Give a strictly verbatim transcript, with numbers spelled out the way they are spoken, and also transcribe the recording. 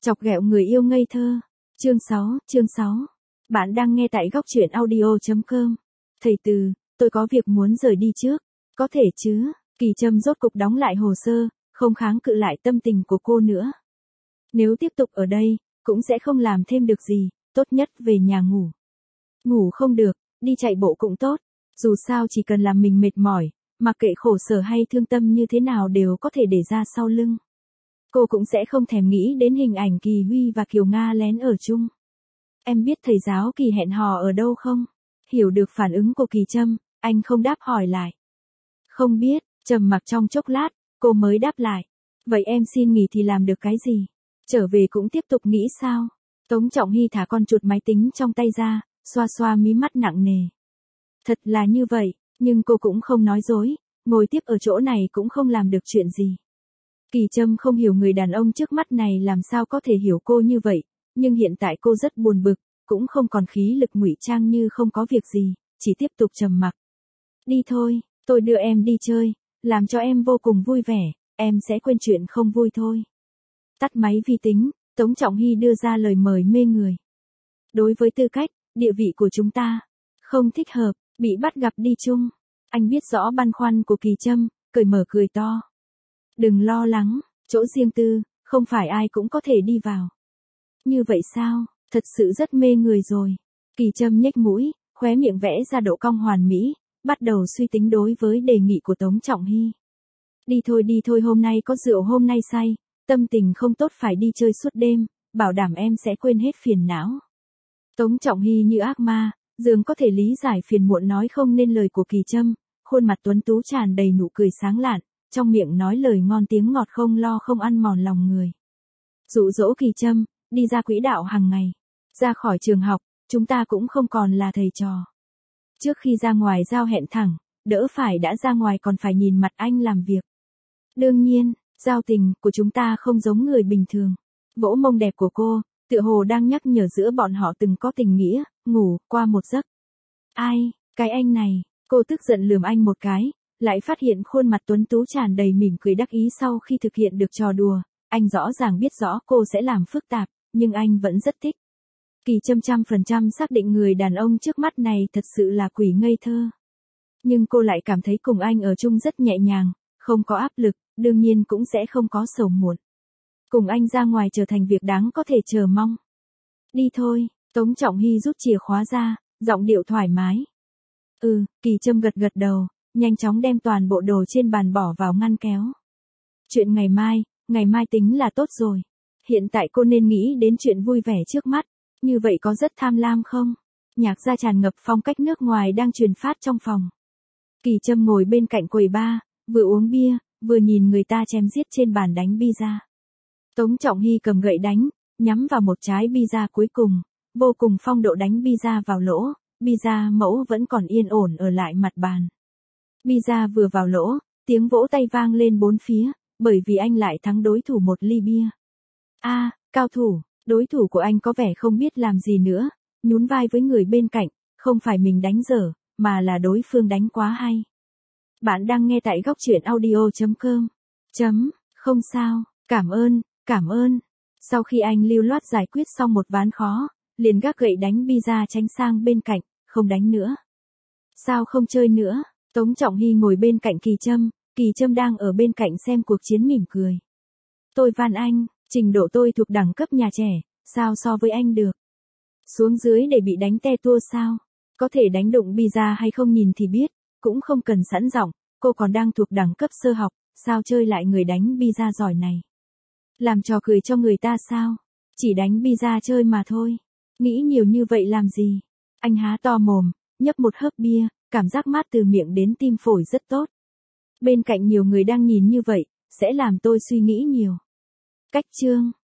Chọc ghẹo người yêu ngây thơ. Chương sáu, chương sáu. Bạn đang nghe tại góc truyện audio chấm com. Thầy Từ, tôi có việc muốn rời đi trước. Có thể chứ? Kỳ Trâm rốt cục đóng lại hồ sơ, không kháng cự lại tâm tình của cô nữa. Nếu tiếp tục ở đây, cũng sẽ không làm thêm được gì, tốt nhất về nhà ngủ. Ngủ không được, đi chạy bộ cũng tốt. Dù sao chỉ cần làm mình mệt mỏi, mặc kệ khổ sở hay thương tâm như thế nào đều có thể để ra sau lưng. Cô cũng sẽ không thèm nghĩ đến hình ảnh Kỳ Huy và Kiều Nga lén ở chung. Em biết thầy giáo Kỳ hẹn hò ở đâu không? Hiểu được phản ứng của Kỳ Trâm, anh không đáp hỏi lại. Không biết, trầm mặc trong chốc lát, cô mới đáp lại. Vậy em xin nghỉ thì làm được cái gì? Trở về cũng tiếp tục nghĩ sao? Tống Trọng Hy thả con chuột máy tính trong tay ra, xoa xoa mí mắt nặng nề. Thật là như vậy, nhưng cô cũng không nói dối, ngồi tiếp ở chỗ này cũng không làm được chuyện gì. Kỳ Trâm không hiểu người đàn ông trước mắt này làm sao có thể hiểu cô như vậy, nhưng hiện tại cô rất buồn bực, cũng không còn khí lực ngụy trang như không có việc gì, chỉ tiếp tục trầm mặc. Đi thôi, tôi đưa em đi chơi, làm cho em vô cùng vui vẻ, em sẽ quên chuyện không vui thôi. Tắt máy vi tính, Tống Trọng Hy đưa ra lời mời mê người. Đối với tư cách, địa vị của chúng ta, không thích hợp, bị bắt gặp đi chung. Anh biết rõ băn khoăn của Kỳ Trâm, cởi mở cười to. Đừng lo lắng, chỗ riêng tư, không phải ai cũng có thể đi vào. Như vậy sao, thật sự rất mê người rồi. Kỳ Trâm nhếch mũi, khóe miệng vẽ ra độ cong hoàn mỹ, bắt đầu suy tính đối với đề nghị của Tống Trọng Hy. Đi thôi đi thôi, hôm nay có rượu hôm nay say, tâm tình không tốt phải đi chơi suốt đêm, bảo đảm em sẽ quên hết phiền não. Tống Trọng Hy như ác ma, dường có thể lý giải phiền muộn nói không nên lời của Kỳ Trâm, khuôn mặt tuấn tú tràn đầy nụ cười sáng lạn, trong miệng nói lời ngon tiếng ngọt không lo không ăn mòn lòng người. Dụ dỗ Kỳ Trâm, đi ra quỹ đạo hàng ngày, ra khỏi trường học, chúng ta cũng không còn là thầy trò. Trước khi ra ngoài giao hẹn thẳng, đỡ phải đã ra ngoài còn phải nhìn mặt anh làm việc. Đương nhiên, giao tình của chúng ta không giống người bình thường. Vỗ mông đẹp của cô, tựa hồ đang nhắc nhở giữa bọn họ từng có tình nghĩa, ngủ qua một giấc. Ai, cái anh này, cô tức giận lườm anh một cái, lại phát hiện khuôn mặt tuấn tú tràn đầy mỉm cười đắc ý sau khi thực hiện được trò đùa. Anh rõ ràng biết rõ cô sẽ làm phức tạp, nhưng anh vẫn rất thích. Kỳ Trâm trăm phần trăm xác định người đàn ông trước mắt này thật sự là quỷ ngây thơ. Nhưng cô lại cảm thấy cùng anh ở chung rất nhẹ nhàng, không có áp lực, đương nhiên cũng sẽ không có sầu muộn. Cùng anh ra ngoài trở thành việc đáng có thể chờ mong. Đi thôi, Tống Trọng Hy rút chìa khóa ra, giọng điệu thoải mái. Ừ, Kỳ Trâm gật gật đầu, nhanh chóng đem toàn bộ đồ trên bàn bỏ vào ngăn kéo. Chuyện ngày mai, ngày mai tính là tốt rồi. Hiện tại cô nên nghĩ đến chuyện vui vẻ trước mắt, như vậy có rất tham lam không? Nhạc gia tràn ngập phong cách nước ngoài đang truyền phát trong phòng. Kỳ Trâm ngồi bên cạnh quầy bar, vừa uống bia, vừa nhìn người ta chém giết trên bàn đánh pizza. Tống Trọng Hy cầm gậy đánh, nhắm vào một trái pizza cuối cùng, vô cùng phong độ đánh pizza vào lỗ, pizza mẫu vẫn còn yên ổn ở lại mặt bàn. Pizza vừa vào lỗ, tiếng vỗ tay vang lên bốn phía, bởi vì anh lại thắng đối thủ một ly bia. A, à, cao thủ, đối thủ của anh có vẻ không biết làm gì nữa, nhún vai với người bên cạnh, không phải mình đánh dở, mà là đối phương đánh quá hay. Bạn đang nghe tại góc truyện audio chấm com. Chấm, không sao, cảm ơn, cảm ơn. Sau khi anh lưu loát giải quyết xong một ván khó, liền gác gậy đánh pizza tránh sang bên cạnh, không đánh nữa. Sao không chơi nữa? Tống Trọng Hy ngồi bên cạnh Kỳ Trâm, Kỳ Trâm đang ở bên cạnh xem cuộc chiến mỉm cười. Tôi van anh, trình độ tôi thuộc đẳng cấp nhà trẻ, sao so với anh được? Xuống dưới để bị đánh te tua sao? Có thể đánh đụng pizza hay không nhìn thì biết, cũng không cần sẵn giọng, cô còn đang thuộc đẳng cấp sơ học, sao chơi lại người đánh pizza giỏi này? Làm trò cười cho người ta sao? Chỉ đánh pizza chơi mà thôi. Nghĩ nhiều như vậy làm gì? Anh há to mồm, nhấp một hớp bia, cảm giác mát từ miệng đến tim phổi rất tốt. Bên cạnh nhiều người đang nhìn như vậy, sẽ làm tôi suy nghĩ nhiều. Cách chương.